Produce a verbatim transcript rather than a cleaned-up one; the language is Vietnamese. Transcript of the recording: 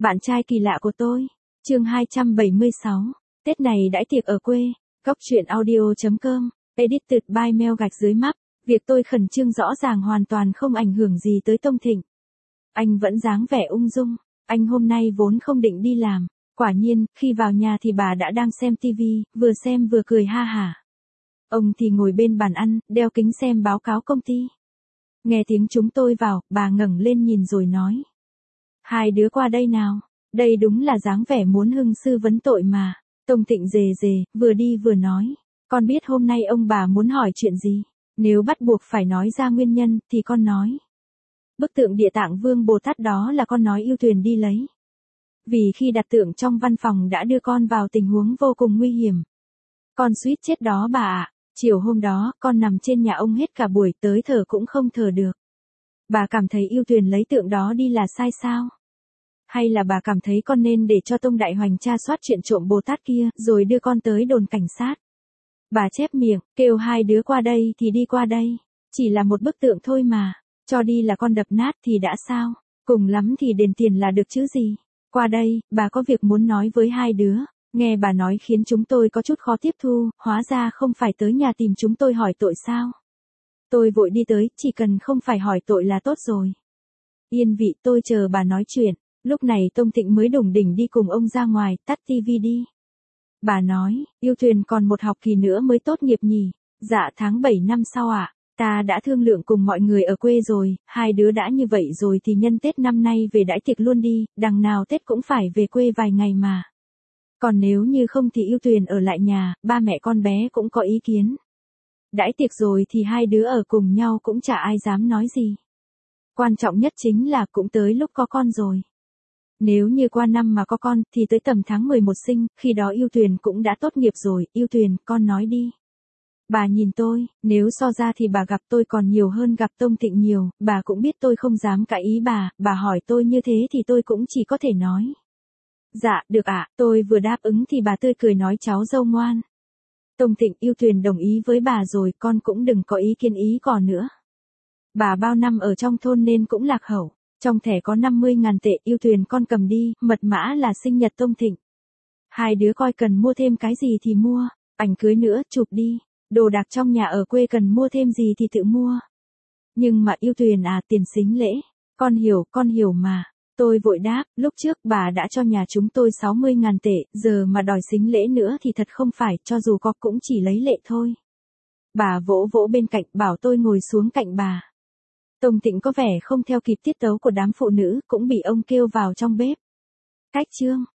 Bạn trai kỳ lạ của tôi. Chương hai trăm bảy mươi sáu. Tết này đãi tiệc ở quê. Góc truyện audio chấm com. Edited by Mel gạch dưới map. Việc tôi khẩn trương rõ ràng hoàn toàn không ảnh hưởng gì tới Tông Thịnh. Anh vẫn dáng vẻ ung dung. Anh hôm nay vốn không định đi làm. Quả nhiên, khi vào nhà thì bà đã đang xem tivi, vừa xem vừa cười ha hả. Ông thì ngồi bên bàn ăn, đeo kính xem báo cáo công ty. Nghe tiếng chúng tôi vào, bà ngẩng lên nhìn rồi nói. Hai đứa qua đây nào. Đây đúng là dáng vẻ muốn hưng sư vấn tội mà. Tông Thịnh rề rề, vừa đi vừa nói. Con biết hôm nay ông bà muốn hỏi chuyện gì. Nếu bắt buộc phải nói ra nguyên nhân, thì con nói. Bức tượng Địa Tạng Vương Bồ Tát đó là con nói yêu thuyền đi lấy. Vì khi đặt tượng trong văn phòng đã đưa con vào tình huống vô cùng nguy hiểm. Con suýt chết đó bà ạ. Chiều hôm đó, con nằm trên nhà ông hết cả buổi, tới thở cũng không thở được. Bà cảm thấy yêu thuyền lấy tượng đó đi là sai sao? Hay là bà cảm thấy con nên để cho Tông Đại Hoành tra soát chuyện trộm Bồ Tát kia, rồi đưa con tới đồn cảnh sát? Bà chép miệng, kêu hai đứa qua đây thì đi qua đây. Chỉ là một bức tượng thôi mà. Cho đi là con đập nát thì đã sao? Cùng lắm thì đền tiền là được chứ gì? Qua đây, bà có việc muốn nói với hai đứa. Nghe bà nói khiến chúng tôi có chút khó tiếp thu, hóa ra không phải tới nhà tìm chúng tôi hỏi tội sao? Tôi vội đi tới, chỉ cần không phải hỏi tội là tốt rồi. Yên vị, tôi chờ bà nói chuyện. Lúc này Tông Thịnh mới đủng đỉnh đi cùng ông ra ngoài, tắt tivi đi. Bà nói, yêu thuyền còn một học kỳ nữa mới tốt nghiệp nhỉ? Dạ tháng bảy năm sau ạ. À? Ta đã thương lượng cùng mọi người ở quê rồi, hai đứa đã như vậy rồi thì nhân Tết năm nay về đãi tiệc luôn đi, đằng nào Tết cũng phải về quê vài ngày mà. Còn nếu như không thì yêu thuyền ở lại nhà, ba mẹ con bé cũng có ý kiến. Đãi tiệc rồi thì hai đứa ở cùng nhau cũng chả ai dám nói gì. Quan trọng nhất chính là cũng tới lúc có con rồi. Nếu như qua năm mà có con thì tới tầm tháng mười một sinh, khi đó yêu thuyền cũng đã tốt nghiệp rồi, yêu thuyền, con nói đi. Bà nhìn tôi, nếu so ra thì bà gặp tôi còn nhiều hơn gặp Tông Thịnh nhiều, bà cũng biết tôi không dám cãi ý bà, bà hỏi tôi như thế thì tôi cũng chỉ có thể nói. Dạ, được ạ, tôi vừa đáp ứng thì bà tươi cười nói cháu dâu ngoan. Tông Thịnh yêu thuyền đồng ý với bà rồi, con cũng đừng có ý kiến ý còn nữa. Bà bao năm ở trong thôn nên cũng lạc hậu, trong thẻ có năm mươi ngàn tệ, yêu thuyền con cầm đi, mật mã là sinh nhật Tông Thịnh. Hai đứa coi cần mua thêm cái gì thì mua, ảnh cưới nữa, chụp đi, đồ đạc trong nhà ở quê cần mua thêm gì thì tự mua. Nhưng mà yêu thuyền à, tiền sính lễ, con hiểu, con hiểu mà. Tôi vội đáp, lúc trước bà đã cho nhà chúng tôi sáu mươi ngàn tệ, giờ mà đòi sính lễ nữa thì thật không phải, cho dù có cũng chỉ lấy lệ thôi. Bà vỗ vỗ bên cạnh, bảo tôi ngồi xuống cạnh bà. Tông Thịnh có vẻ không theo kịp tiết tấu của đám phụ nữ, cũng bị ông kêu vào trong bếp. Cách chương.